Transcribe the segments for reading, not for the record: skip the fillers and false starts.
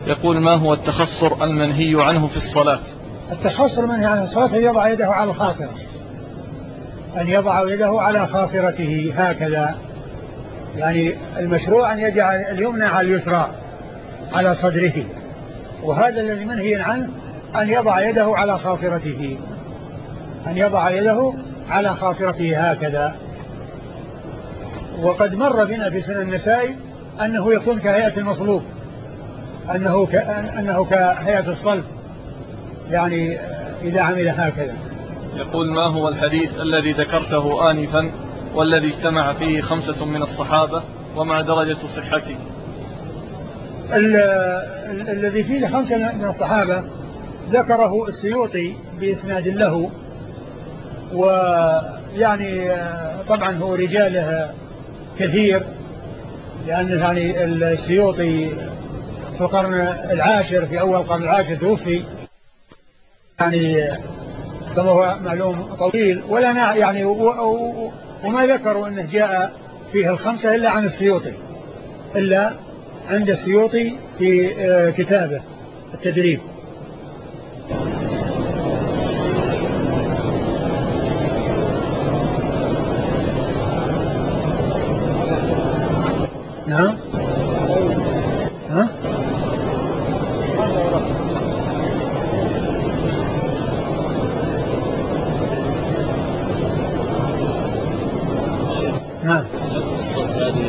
يقول: ما هو التخصر المنهي عنه في الصلاة؟ التخصر المنهي عنه في الصلاة أن يضع يده على الخاصرة، أن يضع يده على خاصرته هكذا، يعني المشروع أن يجعل اليمنى على اليسرى على صدره، وهذا الذي منهي عنه أن يضع يده على خاصرته، أن يضع يده على خاصرته هكذا. وقد مر بنا في سنن النسائي أنه يكون كهيئة المصلوب، أنه كهيئة الصلب، يعني إذا عمل هكذا. يقول: ما هو الحديث الذي ذكرته آنفا والذي اجتمع فيه 5 من الصحابة وما درجة صحته؟ الذي فيه 5 من الصحابة ذكره السيوطي بإسناد له، ويعني طبعا هو رجاله كثير، لأنه يعني السيوطي في القرن العاشر، في أول القرن العاشر توفي، يعني كما هو معلوم طويل، ولا يعني وما ذكروا أنه جاء فيه 5 إلا عن السيوطي، إلا عند السيوطي في كتابه التدريب. نعم. ها؟ نعم. خصت هذه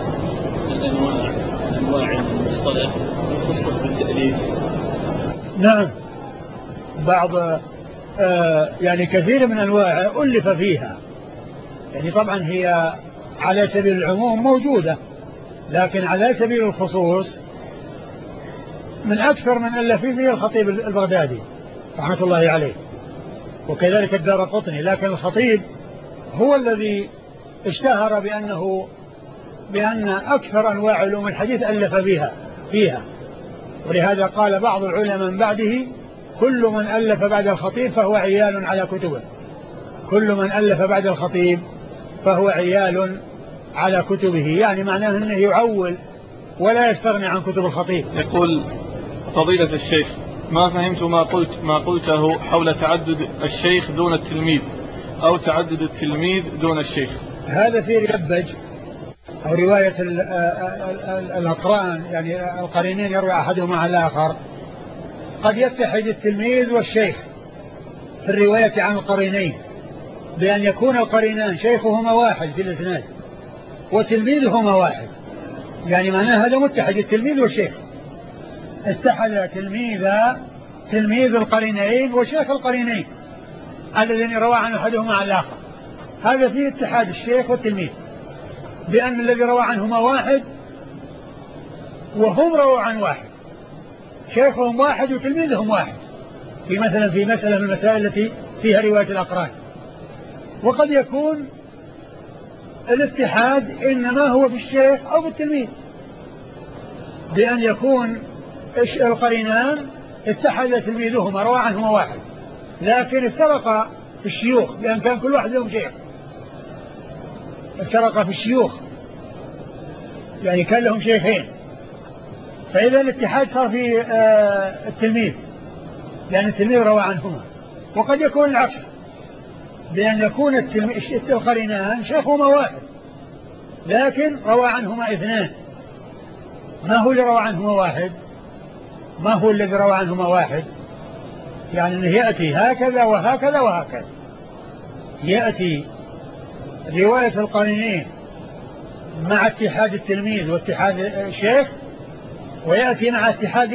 الأنواع المصطلح خصت بالتأليف. نعم، بعض يعني كثير من أنواع ألف فيها، يعني طبعا هي على سبيل العموم موجودة، لكن على سبيل الخصوص من أكثر من ألف فيه الخطيب البغدادي رحمة الله عليه، وكذلك الدارقطني، لكن الخطيب هو الذي اشتهر بأن أكثر أنواع علوم الحديث ألف فيها، ولهذا قال بعض العلماء من بعده: كل من ألف بعد الخطيب فهو عيال على كتبه. كل من ألف بعد الخطيب فهو عيال على كتبه، يعني معناه أنه يعول ولا يستغني عن كتب الخطيب. يقول: فضيلة الشيخ، ما فهمت ما قلته حول تعدد الشيخ دون التلميذ، أو تعدد التلميذ دون الشيخ. هذا في ربج أو رواية الأقران، يعني القرينين يروي أحدهما على الآخر. قد يتحد التلميذ والشيخ في الرواية عن القرينين بأن يكون القرينان شيخهما واحد في الإسناد وتلميذهما واحد، يعني معناه هذا متحد التلميذ والشيخ، اتحد تلميذ القرينين وشيخ القرينين الذين روى عن أحدهما على الآخر. هذا فيه اتحاد الشيخ والتلميذ، بأن الذي روى عنهما واحد وهم رووا عن واحد، شيخهم واحد وتلميذهم واحد، في مسألة من المسائل التي فيها رواية الأقران. وقد يكون الاتحاد إنما هو في الشيخ أو في التلميذ، بأن يكون القرينان اتحد تلميذهما روى عنهما واحد، لكن افترق في الشيوخ، بأن كان كل واحد لهم شيخ، افترق في الشيوخ، يعني كان لهم شيخين، فإذا الاتحاد صار في التلميذ، لأن التلميذ روى عنهما. وقد يكون العكس، بأن يكون القرينان شيخهما واحد لكن روى عنهما اثنان. ما هو اللي روى عنهما واحد؟ ما هو الذي روى عنهما واحد؟ يعني أنه يأتي هكذا وهكذا وهكذا، يأتي رواية القرينين مع اتحاد التلميذ واتحاد الشيخ، ويأتي مع اتحاد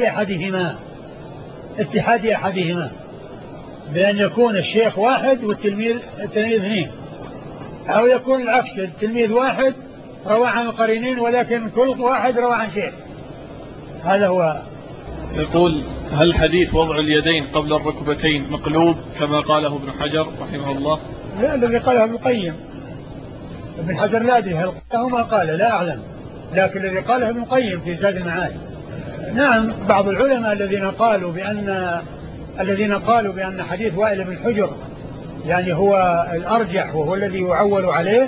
أحدهما بأن يكون الشيخ واحد والتلميذ اثنين، أو يكون العكس، التلميذ واحد روى عن القرينين ولكن كل واحد روى عن شيخ. هذا هو. يقول: هل حديث وضع اليدين قبل الركبتين مقلوب كما قاله ابن حجر رحمه الله؟ لا، الذي قاله ابن القيم. ابن حجر لا أدري هل قاله ما قال، لا أعلم، لكن الذي قاله ابن القيم في زاد المعاد. نعم، بعض العلماء الذين قالوا بأن حديث وائل بن حجر يعني هو الأرجح وهو الذي يعول عليه،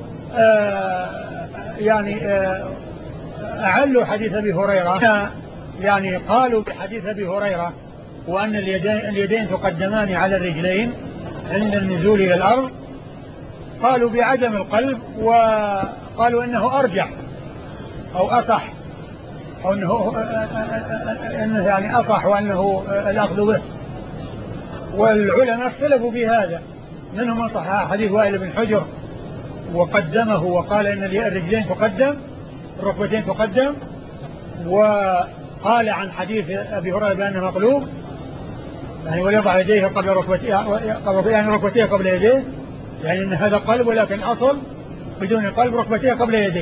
يعني أعلوا حديث أبي هريرة يعني قالوا بحديث أبي هريرة وأن اليدين تقدمان على الرجلين عند النزول إلى الأرض، قالوا بعدم القلب، وقالوا إنه أرجح أو أصح، أو إنه يعني أصح وأنه الأخذ به. والعلماء اختلفوا في هذا، منهم من صحح حديث وائل بن حجر وقدمه وقال إن الرجلين تقدم، الركبتين تقدم، وقال عن حديث أبي هريرة بأنه مقلوب، يعني وليضع يديه قبل ركبتيه، يعني ركبتيه قبل يديه، يعني أن هذا قلب ولكن أصل بدون قلب، ركبتيه قبل يديه.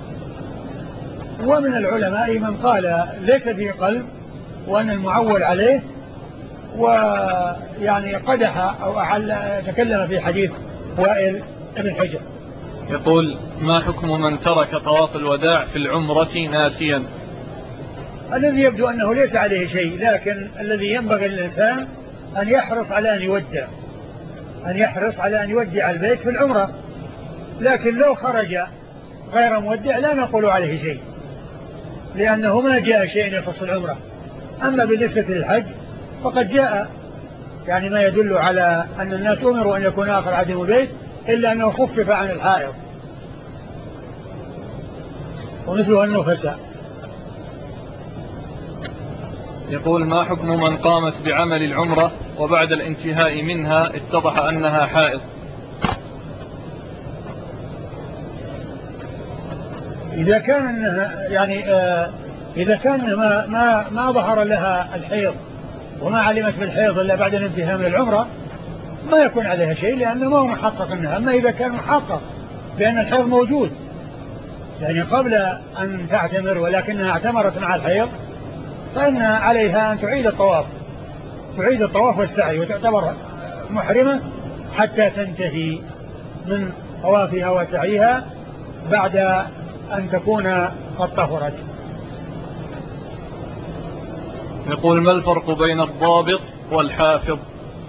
ومن العلماء من قال ليس فيه قلب وأن المعول عليه، ويعني قدح أو تكلم في حديث وائل بن حجر. يقول: ما حكم من ترك طواف الوداع في العمرة ناسيا؟ الذي يبدو أنه ليس عليه شيء، لكن الذي ينبغي للإنسان أن يحرص على أن يودع البيت في العمرة، لكن لو خرج غير مودع لا نقول عليه شيء، لأنه ما جاء شيء يخص العمرة. أما بالنسبة للحج فقد جاء يعني ما يدل على أن الناس أمروا أن يكون آخر عدم البيت، إلا أنه خفف عن الحائض ومثله النفساء. يقول: ما حكم من قامت بعمل العمرة وبعد الانتهاء منها اتضح أنها حائض؟ إذا كان أنها يعني إذا كان ما ظهر لها الحيض وما علمت بالحيض إلا بعد الانتهاء من العمرة ما يكون عليها شيء، لأنه ما هو محقق أنها. أما إذا كان محقق بأن الحيض موجود يعني قبل أن تعتمر ولكنها اعتمرت مع الحيض، فإن عليها أن تعيد الطواف والسعي وتعتبر محرمة حتى تنتهي من طوافها وسعيها بعد أن تكون قد طهرت. يقول: ما الفرق بين الضابط والحافظ؟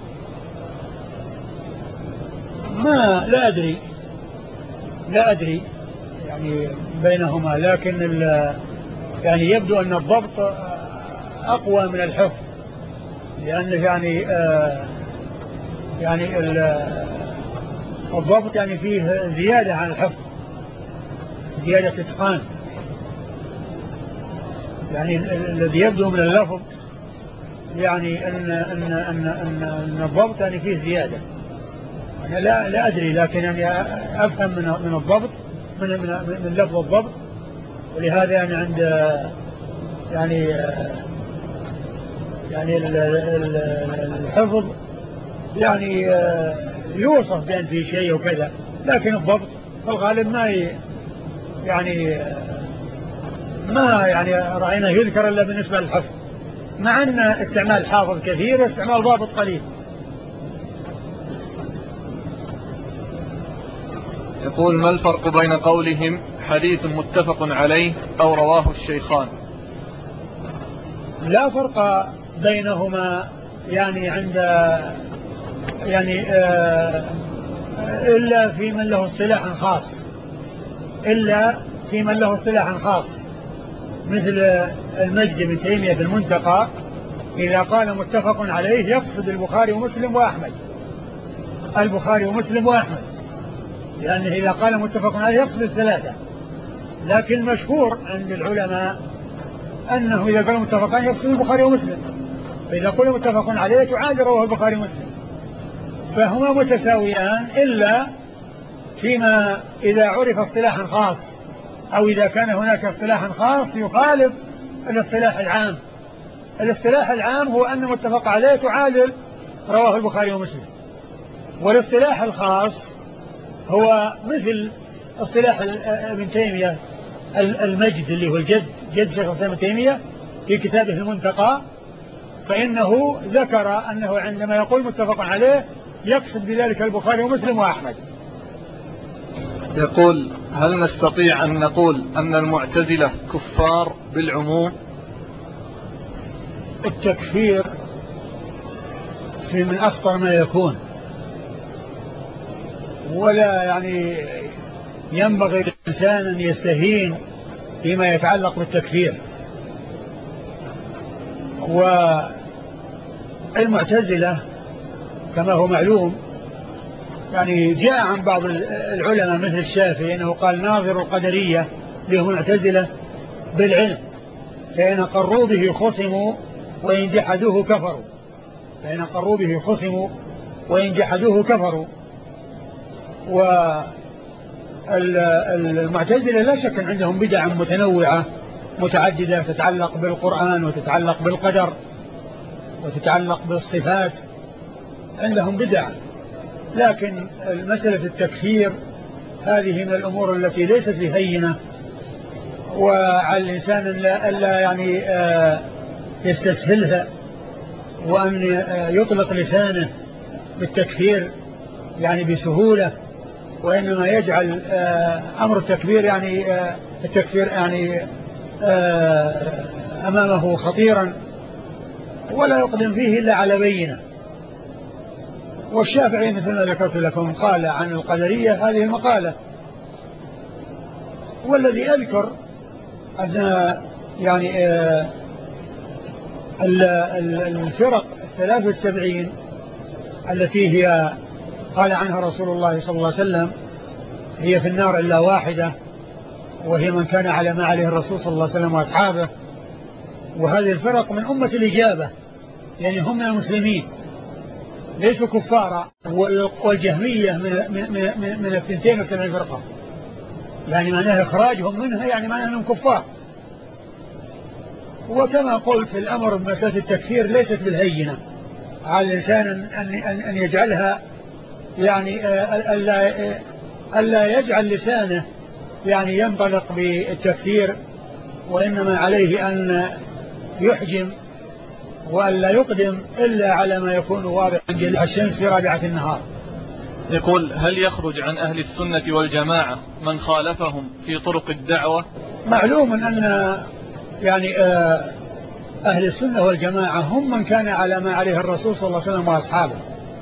لا أدري يعني بينهما، لكن يعني يبدو أن الضبط أقوى من الحفظ، لأنه يعني الضبط يعني فيه زيادة عن الحفظ، زيادة إتقان. يعني الذي يبدو من اللفظ يعني أن الضبط يعني فيه زيادة. أنا لا أدري، لكن يعني أفهم من الضبط من لفظ الضبط، ولهذا يعني عند يعني الحفظ يعني يوصف بأن فيه شيء وكذا، لكن الضبط في الغالب ما يعني رأينا يذكر إلا بالنسبة للحفظ، مع أن استعمال حافظ كثير واستعمال ضابط قليل. يقول: ما الفرق بين قولهم حديث متفق عليه أو رواه الشيخان؟ لا فرق بينهما يعني عند يعني إلا في من له اصطلاح خاص، مثل المجد بن تيمية في المنتقى إذا قال متفق عليه يقصد البخاري ومسلم وأحمد، لأنه إذا قال متفق عليه يقصد الثلاثة. لكن المشهور عند العلماء أنه إذا قال متفق عليه يقصد البخاري ومسلم، فإذا قال متفق عليه تعادل رواه البخاري ومسلم، فهما متساويان إلا فيما إذا عرف اصطلاحا خاص، أو إذا كان هناك اصطلاحا خاص يخالف الاصطلاح العام هو أن متفق عليه تعادل رواه البخاري ومسلم. والاصطلاح الخاص هو مثل اصطلاح ابن تيمية المجد اللي هو جد شيخ الإسلام ابن تيمية في كتابه المنتقى، فإنه ذكر أنه عندما يقول متفق عليه يقصد بذلك البخاري ومسلم وأحمد. يقول: هل نستطيع أن نقول أن المعتزلة كفار بالعموم؟ التكفير في من أخطر ما يكون، ولا يعني ينبغي للإنسان أن يستهين فيما يتعلق بالتكفير، والمعتزلة كما هو معلوم يعني جاء عن بعض العلماء مثل الشافعي أنه قال ناظر القدرية اللي هم معتزلة بالعلم، فإن قروا به خصموا وإن جحدوه كفروا، فإن قروا به خصموا وإن جحدوه كفروا. والمعتزلة لا شك أن عندهم بدع متنوعة متعددة تتعلق بالقرآن وتتعلق بالقدر وتتعلق بالصفات، عندهم بدع. لكن مسألة التكفير هذه من الأمور التي ليست بهينة، وعلى الإنسان ألا يعني يستسهلها، وأن يطلق لسانه بالتكفير يعني بسهولة، وإنما يجعل أمر التكفير يعني التكفير يعني أمامه خطيرا ولا يقدم فيه إلا على بينة. والشافعي مثل ما ذكرت لكم قال عن القدرية هذه المقالة. والذي أذكر أن يعني الفرق 73 التي هي قال عنها رسول الله صلى الله عليه وسلم هي في النار إلا واحدة، وهي من كان على ما عليه الرسول صلى الله عليه وسلم وأصحابه. وهذه الفرق من أمة الإجابة، يعني هم من المسلمين ليسوا كفارا. والجهمية من 72 فرقة، يعني معناها إخراجهم منها يعني معناها أنهم كفار. وكما قلت الأمر بمسألة التكفير ليست بالهينة على الإنسان أن يجعلها يعني ألا يجعل لسانه يعني ينطلق بالتكفير، وإنما عليه أن يحجم وألا يقدم إلا على ما يكون واضحا جليا الشمس في رابعة النهار. يقول: هل يخرج عن أهل السنة والجماعة من خالفهم في طرق الدعوة؟ معلوم أن يعني أهل السنة والجماعة هم من كان على ما عليه الرسول صلى الله عليه وسلم وأصحابه،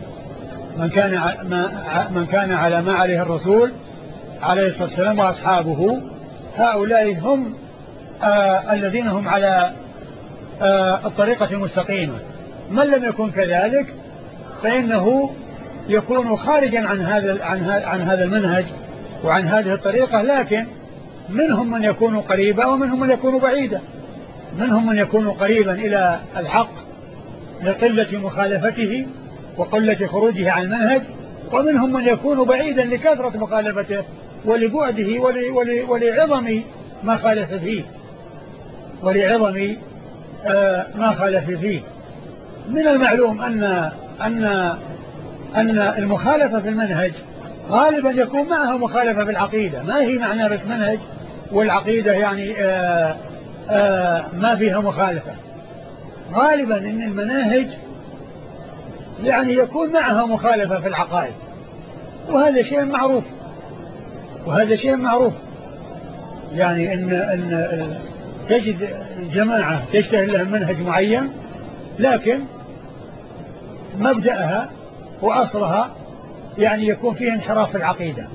من كان على ما عليه الرسول عليه الصلاة والسلام وأصحابه، هؤلاء هم الذين هم على الطريقة المستقيمة. من لم يكن كذلك فإنه يكون خارجا عن هذا المنهج وعن هذه الطريقة. لكن منهم من يكون قريبا ومنهم من يكون بعيدا، منهم من يكون قريبا إلى الحق لقلة مخالفته وقلة خروجه عن المنهج، ومنهم من يكون بعيدا لكثرة مخالفته ولبعده ولعظم ما خالف فيه ما خالف فيه. من المعلوم أن المخالفة في المنهج غالبا يكون معها مخالفة في العقيدة، ما هي معنى بس منهج والعقيدة يعني ما فيها مخالفة. غالبا إن المناهج يعني يكون معها مخالفة في العقائد، وهذا شيء معروف. يعني أن تجد جماعة تشتهي لها منهج معين، لكن مبدأها وأصلها يعني يكون فيه انحراف في العقيدة.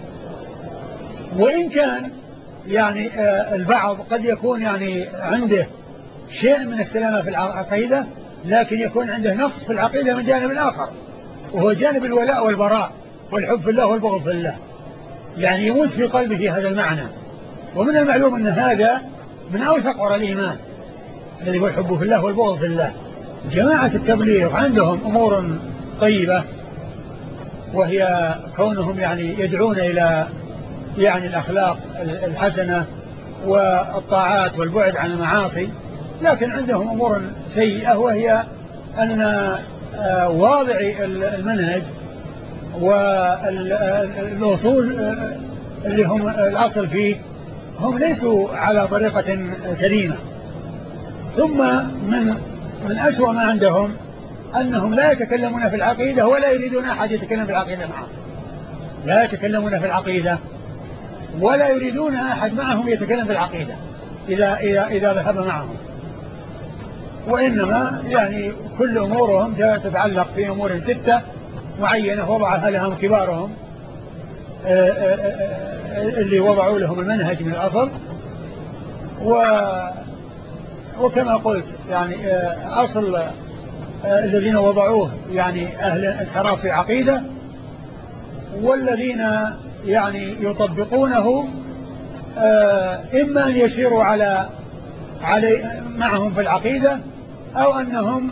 وإن كان يعني البعض قد يكون يعني عنده شيء من السلامة في العقيدة، لكن يكون عنده نقص في العقيدة من جانب آخر، وهو جانب الولاء والبراء والحب في الله والبغض في الله، يعني يموت في قلبه هذا المعنى. ومن المعلوم أن هذا من أوثق وراء الإيمان الذي هو الحب في الله والبغض في الله. جماعة التبليغ عندهم أمور طيبة، وهي كونهم يعني يدعون إلى يعني الأخلاق الحسنة والطاعات والبعد عن المعاصي، لكن عندهم أمور سيئة، وهي أن واضعي المنهج والأصول اللي هم الأصل فيه هم ليسوا على طريقة سليمة. ثم من أسوأ ما عندهم أنهم لا يتكلمون في العقيدة ولا يريدون أحد يتكلم في العقيدة معهم، لا يتكلمون في العقيدة ولا يريدون أحد معهم يتكلم في العقيدة إذا ذهب معهم، وإنما يعني كل أمورهم تتعلق في أمور 6 معينة وضعها لهم كبارهم اللي وضعوا لهم المنهج من الأصل، وكما قلت يعني أصل الذين وضعوه يعني أهل انحراف في عقيدة، والذين يعني يطبقونه إما أن يسيروا على معهم في العقيدة، أو أنهم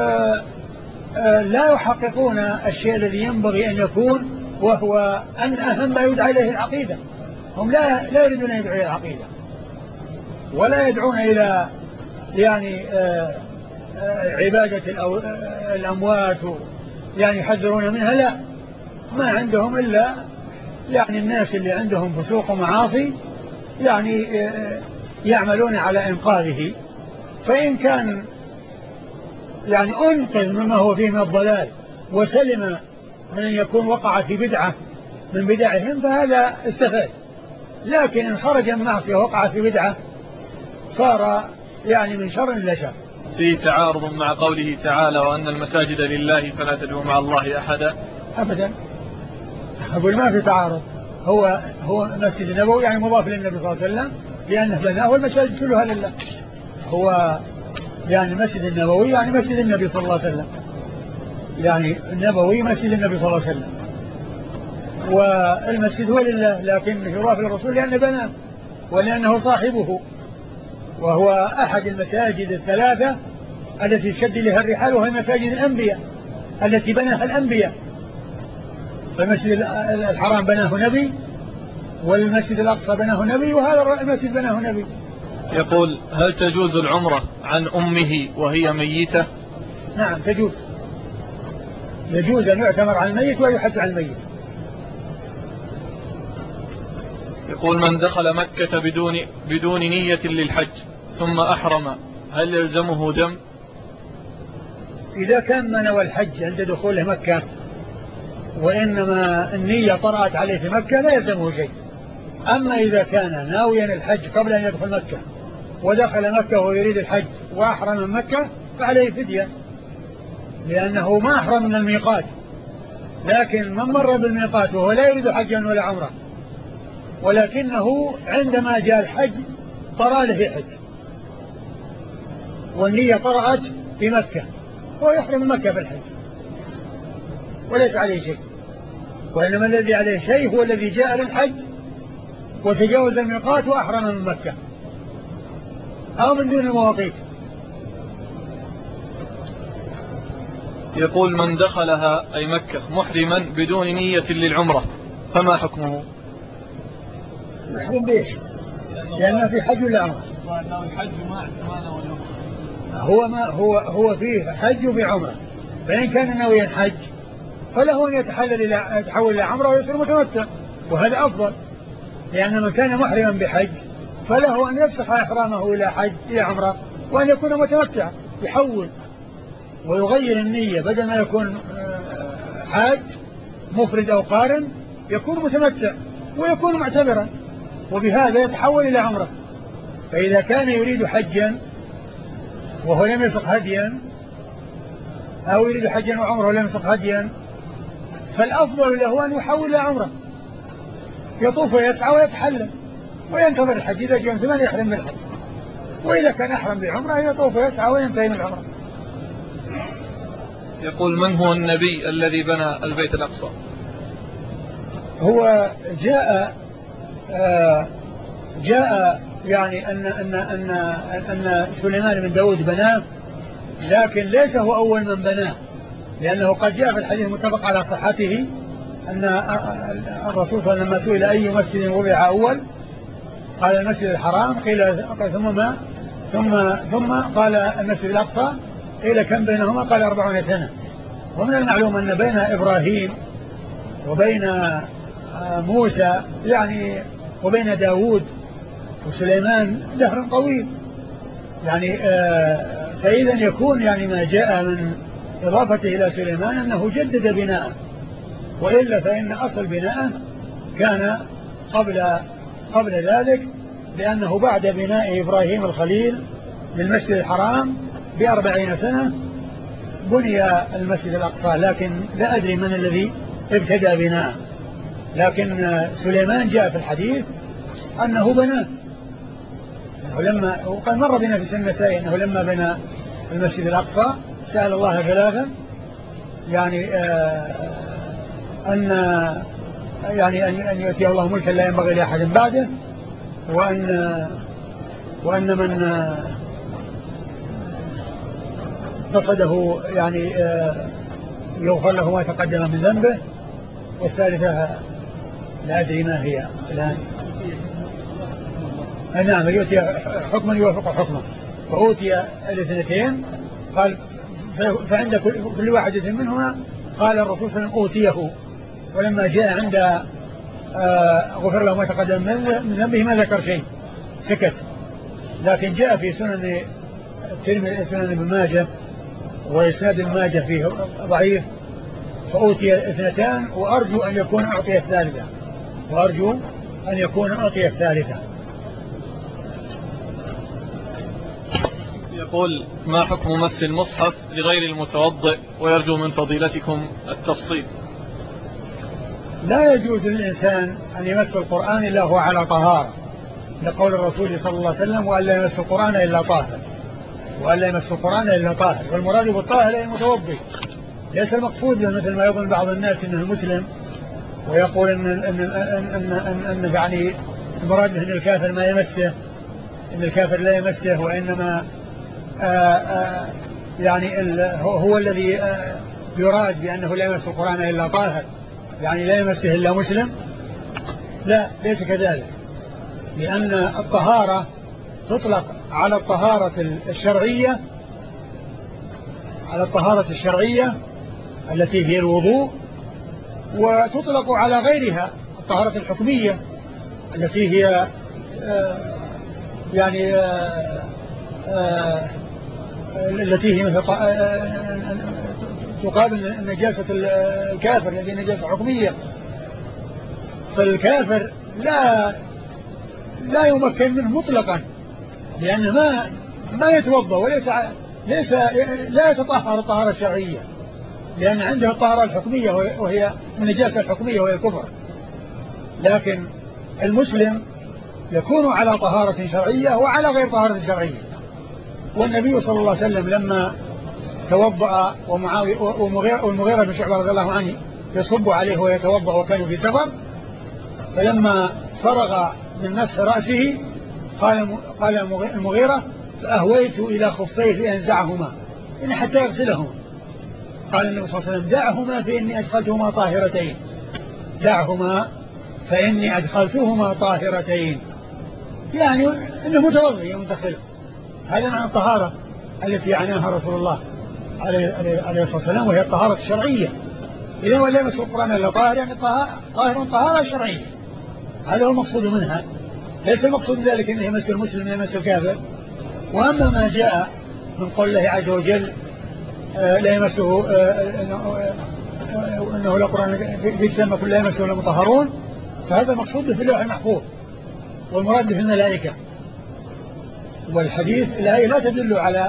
لا يحققون الشيء الذي ينبغي أن يكون، وهو أن أهم ما يدعى إليه العقيدة. هم لا يريدون أن يدعوا إلى العقيدة، ولا يدعون إلى يعني عبادة الأموات يعني يحذرون منها، لا، ما عندهم إلا يعني الناس اللي عندهم فسوق ومعاصي يعني يعملون على إنقاذه. فإن كان يعني أنقذ مما هو فيه من الضلال وسلم من أن يكون وقع في بدعة من بدعهم فهذا استفاد، لكن إن خرج من معصية وقع في بدعة صار يعني من شر إلى شر. في تعارض مع قوله تعالى وأن المساجد لله فلا تدعوا مع الله أحدا؟ أبدا، أقول ما في تعارض. هو مسجد النبوي يعني مضاف للنبي صلى الله عليه وسلم لأنه بناه، والمساجد كلها لله. هو يعني المسجد النبوي يعني مسجد النبي صلى الله عليه وسلم، يعني النبوي مسجد النبي صلى الله عليه وسلم، والمسجد هو لله، لكن يضاف للرسول لأنه بناه ولأنه صاحبه، وهو أحد المساجد الثلاثة التي شد لها الرحال، وهي مساجد الأنبياء التي بناها الأنبياء. فالمسجد الحرام بناه نبي، والمسجد الأقصى بناه نبي، وهذا المسجد بناه نبي. يقول هل تجوز العمرة عن أمه وهي ميتة؟ نعم تجوز، يجوز أن يعتمر على الميت ويحج على الميت. يقول من دخل مكة بدون نية للحج ثم أحرم هل يلزمه دم؟ إذا كان ما نوى الحج عند دخوله مكة وإنما النية طرأت عليه في مكة لا يلزمه شيء. أما إذا كان ناويا الحج قبل أن يدخل مكة ودخل مكة ويريد الحج وأحرم من مكة فعليه فدية، لأنه ما أحرم من الميقات. لكن من مر بالميقات وهو لا يريد حجا ولا عمرة، ولكنه عندما جاء الحج طرأ له حج والنية طرأت في مكة، هو يحرم من مكة بالحج وليس عليه شيء. وإنما الذي عليه شيء هو الذي جاء للحج وتجاوز الميقات وأحرم من مكة أو من دون المواقيت. يقول من دخلها أي مكة محرما بدون نية للعمرة فما حكمه؟ يحرم بإيش؟ لأنه في حج ولا عمرة؟ الحج ما هو فيه حج وفي عمرة، فإن كان ناويا حج فله أن يتحول إلى عمرة ويصير متمتع، وهذا أفضل، لأن من كان محرما بحج فله أن يفسخ إحرامه إلى عمرة وأن يكون متمتعا، يحول ويغير النية، بدل ما يكون حاج مفرد أو قارن يكون متمتع ويكون معتبرا، وبهذا يتحول إلى عمرة. فإذا كان يريد حجا وهو لم يسق هديا، أو يريد حجا وعمره ولم يسق هديا، فالأفضل له أن يحول إلى عمرة، يطوف ويسعى ويتحلل وينتظر الحج، إذا جاء ثمان يحرم بالحج، وإذا كان أحرم بعمرة يطوف ويسعى وينتهي من العمرة. يقول من هو النبي الذي بنى البيت الأقصى؟ هو جاء يعني أن سليمان بن داود بناه، لكن ليس هو أول من بناه، لأنه قد جاء في الحديث المتفق على صحته أن الرسول صلى الله عليه وسلم لما سئل أي مسجد وضع أول قال المسجد الحرام، قيل ثم قال المسجد الأقصى، قيل كم بينهما؟ قال 40 سنة. ومن المعلوم أن بين إبراهيم وبين موسى يعني وبين داود وسليمان دهر طويل، يعني فإذا يكون يعني ما جاء من إضافته إلى سليمان أنه جدد بناءه، وإلا فإن أصل بناءه كان قبل ذلك، لأنه بعد بناء إبراهيم الخليل للمسجد الحرام ب40 سنة بني المسجد الأقصى، لكن لا أدري من الذي ابتدأ بناءه، لكن سليمان جاء في الحديث أنه بناه، وقد مر بنا في سنة النسائي أنه لما بنى المسجد الأقصى سأل الله ثلاثا، يعني أن يؤتيه الله ملكا لا ينبغي لأحد بعده، وأن من قصده يعني يغفر له ما تقدم من ذنبه، والثالثة لا أدري ما هي الآن. نعم، يؤتي حكما يوافق حكمه، فأوتي الاثنتين. قال فعند كل واحدة منهما قال الرسول صلى الله عليه وسلم أوتيه، ولما جاء عند غفر له ما تقدم من ذنبه ما ذكر شيء، سكت. لكن جاء في سنن ابن ماجه، وإسناد ابن ماجه فيه ضعيف، فأوتي اثنتان وأرجو أن يكون أعطي الثالثة. يقول: ما حكم مس المصحف لغير المتوضئ؟ ويرجو من فضيلتكم التفصيل. لا يجوز للإنسان أن يمس القرآن إلا هو على طهارة، لقول الرسول صلى الله عليه وسلم: وأن لا يمس القرآن إلا طاهر. والمراد بالطاهر المتوضئ، ليس المقصود مثل ما يظن بعض الناس أنه مسلم ويقول أن يعني المراد أن الكافر ما يمسه، أن الكافر لا يمسه، وإنما يعني هو الذي يراد بأنه لا يمس القرآن إلا طاهر، يعني لا يمسه إلا مسلم. لا، ليس كذلك، لأن الطهارة تطلق على الطهارة الشرعية التي هي الوضوء، وتطلق على غيرها الطهارة الحكمية التي هي يعني التي هي مثل تقابل نجاسة الكافر الذي نجاسة حكمية. فالكافر لا يمكن منه مطلقا، لأنه ما يتوضأ لا يتطهر الطهارة الشرعية، لأن عنده الطهارة الحكمية وهي النجاسة الحكمية وهي الكفر. لكن المسلم يكون على طهارة شرعية وعلى غير طهارة شرعية. والنبي صلى الله عليه وسلم لما توضأ والمغيرة بن شعبة رضي الله عنه يصب عليه ويتوضأ وكانوا في سفر، فلما فرغ من مسح رأسه قال المغيرة: فأهويت إلى خفيه لأنزعهما، يعني حتى يغسلهما. قال النبي صلى الله عليه وسلم: دعهما فإني أدخلتهما طاهرتين، يعني إنه متوضئ ومدخله. هذا معنى الطهارة التي يعناها رسول الله عليه الصلاة والسلام، وهي الطهارة الشرعية. إذا ولا يمس القرآن إلا طاهر، يعني طهارة شرعية، هذا هو المقصود منها. ليس المقصود بذلك أنه يمس المسلم يمس الكافر. وأما ما جاء من قول الله عز وجل: لا يمسه أنه لا قرآن في كتاب كل لا يمسه إلا المطهرون، فهذا مقصود به في اللوح المحفوظ، والمراد به الملائكة. والحديث الآية لا تدل على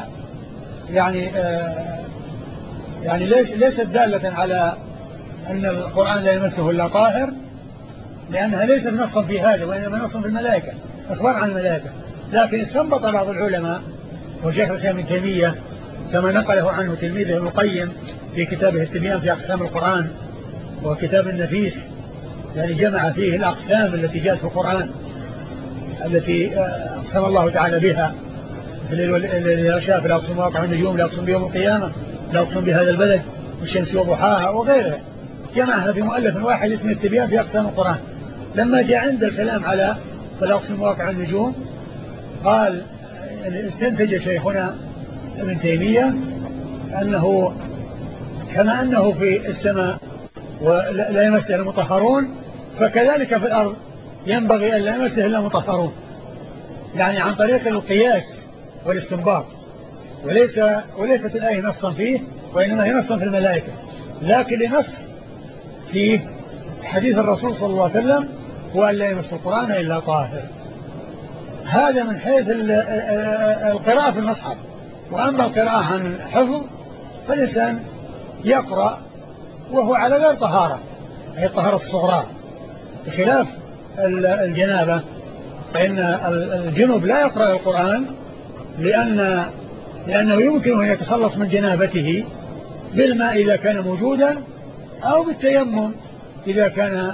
يعني ليست دالة على أن القرآن لا يمسه إلا طاهر، لأنها ليست نصا في هذا، وإنما نصا في الملائكة، إخبار عن الملائكة. لكن استنبط بعض العلماء وشيخ الإسلام ابن تيمية كما نقله عنه تلميذه ابن القيم في كتابه التبيان في أقسام القرآن، وكتاب النفيس، يعني جمع فيه الأقسام التي جاءت في القرآن التي أقسم الله تعالى بها، مثل الذي يغشى، فلا أقسم بمواقع النجوم، لا أقسم بيوم القيامة، لا أقسم بهذا البلد والشمس وضحاها وغيرها، جمعها في مؤلف واحد اسمه التبيان في أقسام القرآن. لما جاء عند الكلام على فلا أقسم بمواقع النجوم قال استنتج شيخنا ابن تيمية أنه كما أنه في السماء ولا يمسه المطهرون، فكذلك في الأرض ينبغي أن لا يمسه إلا المطهرون، يعني عن طريق القياس والاستنباط، وليست الآية نصا فيه، وإنما هي نصا في الملائكة، لكن لنص فيه حديث الرسول صلى الله عليه وسلم: وأن لا يمس القرآن إلا طاهر. هذا من حيث القراءة في المصحف. وأما القراءة عن حفظ فالإنسان يقرأ وهو على غير طهارة، هي الطهارة الصغرى، بخلاف الجنابة فإن الجنب لا يقرأ القرآن لأنه يمكن أن يتخلص من جنابته بالماء إذا كان موجودا أو بالتيمم إذا كان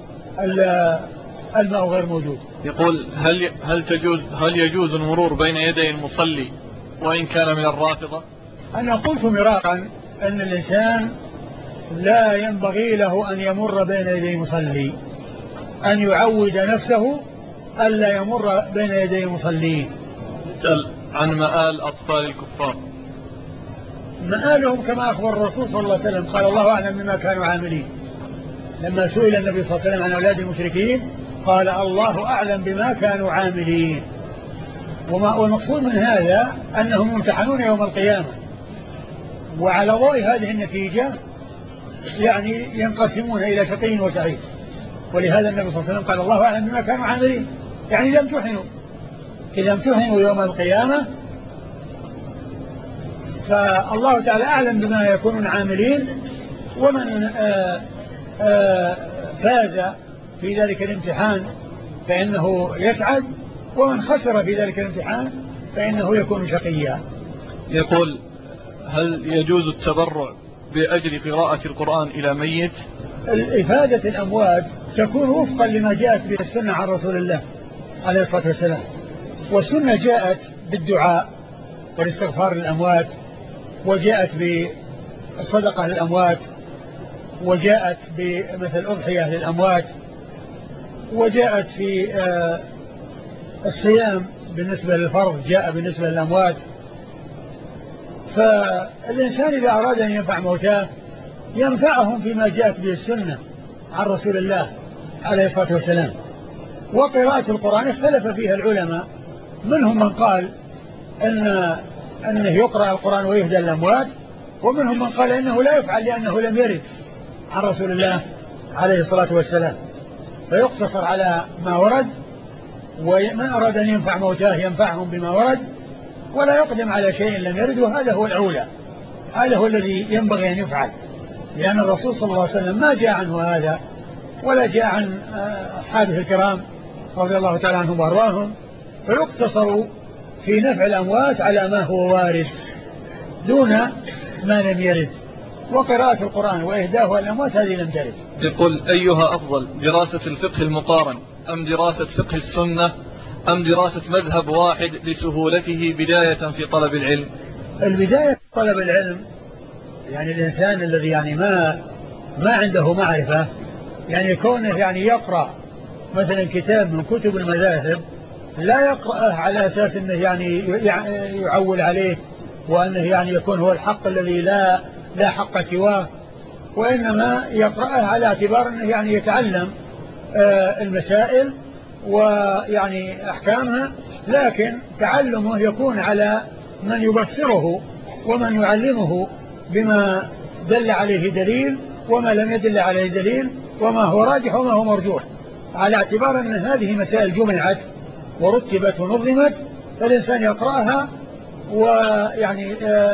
الماء غير موجود. يقول هل يجوز المرور بين يدي المصلي وإن كان من الرافضة؟ أنا قلت مرارا أن الإنسان لا ينبغي له أن يمر بين يدي المصلي، أن يعود نفسه ألا يمر بين يدي المصلين. سأل عن مآل أطفال الكفار. مآلهم كما أخبر الرسول صلى الله عليه وسلم قال الله أعلم بما كانوا عاملين. لما سئل النبي صلى الله عليه وسلم عن أولاد المشركين قال الله أعلم بما كانوا عاملين. والمقصود من هذا أنهم يمتحنون يوم القيامة، وعلى ضوء هذه النتيجة يعني ينقسمون إلى شقي وسعيد. ولهذا النبي صلى الله عليه وسلم قال الله أعلم بما كانوا عاملين، يعني إذا امتحنوا يوم القيامة فالله تعالى أعلم بما يكونون عاملين. ومن فاز في ذلك الامتحان فإنه يسعد، ومن خسر في ذلك الامتحان فإنه يكون شقيا. يقول هل يجوز التبرع بأجل قراءة القرآن إلى ميت؟ إفادة الأموات تكون وفقا لما جاءت به السنة عن رسول الله عليه الصلاة والسلام، والسنة جاءت بالدعاء والاستغفار للأموات، وجاءت بالصدقة للأموات، وجاءت بمثل أضحية للأموات، وجاءت في الصيام بالنسبة للفرض جاء بالنسبة للأموات. فالإنسان إذا أراد أن ينفع موتاه ينفعهم فيما جاءت به السنة عن رسول الله عليه الصلاة والسلام. وقراءة القرآن اختلف فيها العلماء، منهم من قال أنه يقرأ القرآن ويهدى الأموات، ومنهم من قال إنه لا يفعل لأنه لم يرد عن رسول الله عليه الصلاة والسلام، فيقتصر على ما ورد، ومن أراد أن ينفع موتاه ينفعهم بما ورد، ولا يقدم على شيء لم يرد. وهذا هو الأولى، هذا هو الذي ينبغي أن يفعل، لأن الرسول صلى الله عليه وسلم ما جاء عنه هذا، ولا جاء عن أصحابه الكرام رضي الله تعالى عنهم وارضاهم، فيقتصر في نفع الأموات على ما هو وارد دون ما لم يرد. وقراءة القرآن وإهداءه الأموات هذه لم ترد. يقول أيها أفضل، دراسة الفقه المقارن أم دراسة فقه السنة أم دراسة مذهب واحد لسهولته بداية في طلب العلم؟ البداية في طلب العلم يعني الإنسان الذي يعني ما عنده معرفة، يعني كونه يعني يقرأ مثلا كتاب من كتب المذاهب لا يقرأه على أساس أنه يعني يعول عليه، وأنه يعني يكون هو الحق الذي لا حق سواه، وإنما يقرأه على اعتبار أنه يعني يتعلم المسائل ويعني أحكامها، لكن تعلمه يكون على من يبصره ومن يعلمه بما دل عليه دليل وما لم يدل عليه دليل، وما هو راجح وما هو مرجوح، على اعتبار أن هذه مسائل جمعت ورتبت ونظمت، فالإنسان يقرأها ويعني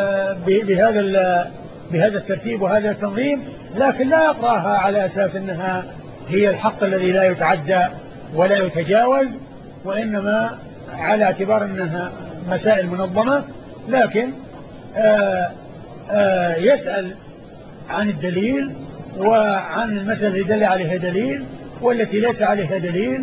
بهذا الترتيب وهذا التنظيم، لكن لا يقرأها على أساس أنها هي الحق الذي لا يتعدى ولا يتجاوز، وإنما على اعتبار أنها مسائل منظمة، لكن يسأل عن الدليل وعن المسألة التي دل عليها دليل والتي ليس عليها دليل،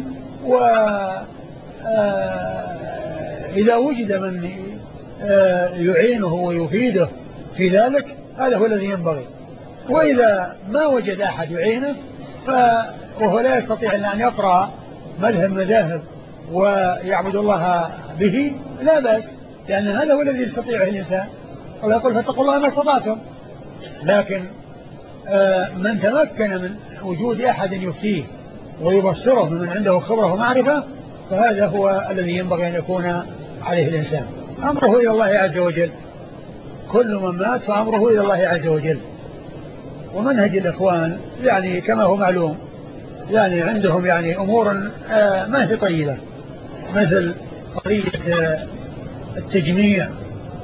وإذا وجد من يعينه ويفيده في ذلك هذا هو الذي ينبغي. وإذا ما وجد أحد يعينه وهو لا يستطيع إلا أن يقرأ مذاهب ويعبد الله به لا بأس، لأن هذا هو الذي يستطيعه الإنسان، الله يقول فاتقوا الله ما استطعتم. لكن من تمكن من وجود أحد يفتيه ويبصره ممن عنده خبرة ومعرفة فهذا هو الذي ينبغي أن يكون عليه الإنسان. أمره إلى الله عز وجل، كل من مات فأمره إلى الله عز وجل. ومنهج الإخوان يعني كما هو معلوم يعني عندهم يعني أمور ما هي طيبة، مثل قضية التجميع،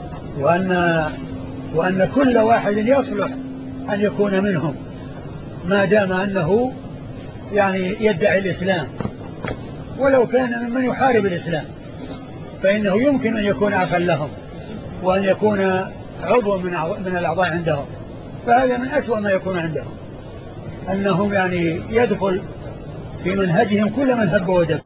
وأن كل واحد يصلح أن يكون منهم ما دام أنه يعني يدعي الإسلام، ولو كان ممن يحارب الإسلام، فإنه يمكن أن يكون أخا لهم وأن يكون عضو من الأعضاء عندهم. فهذا من أسوأ ما يكون عندهم، أنهم يعني يدخل في منهجهم كل من هب ودب.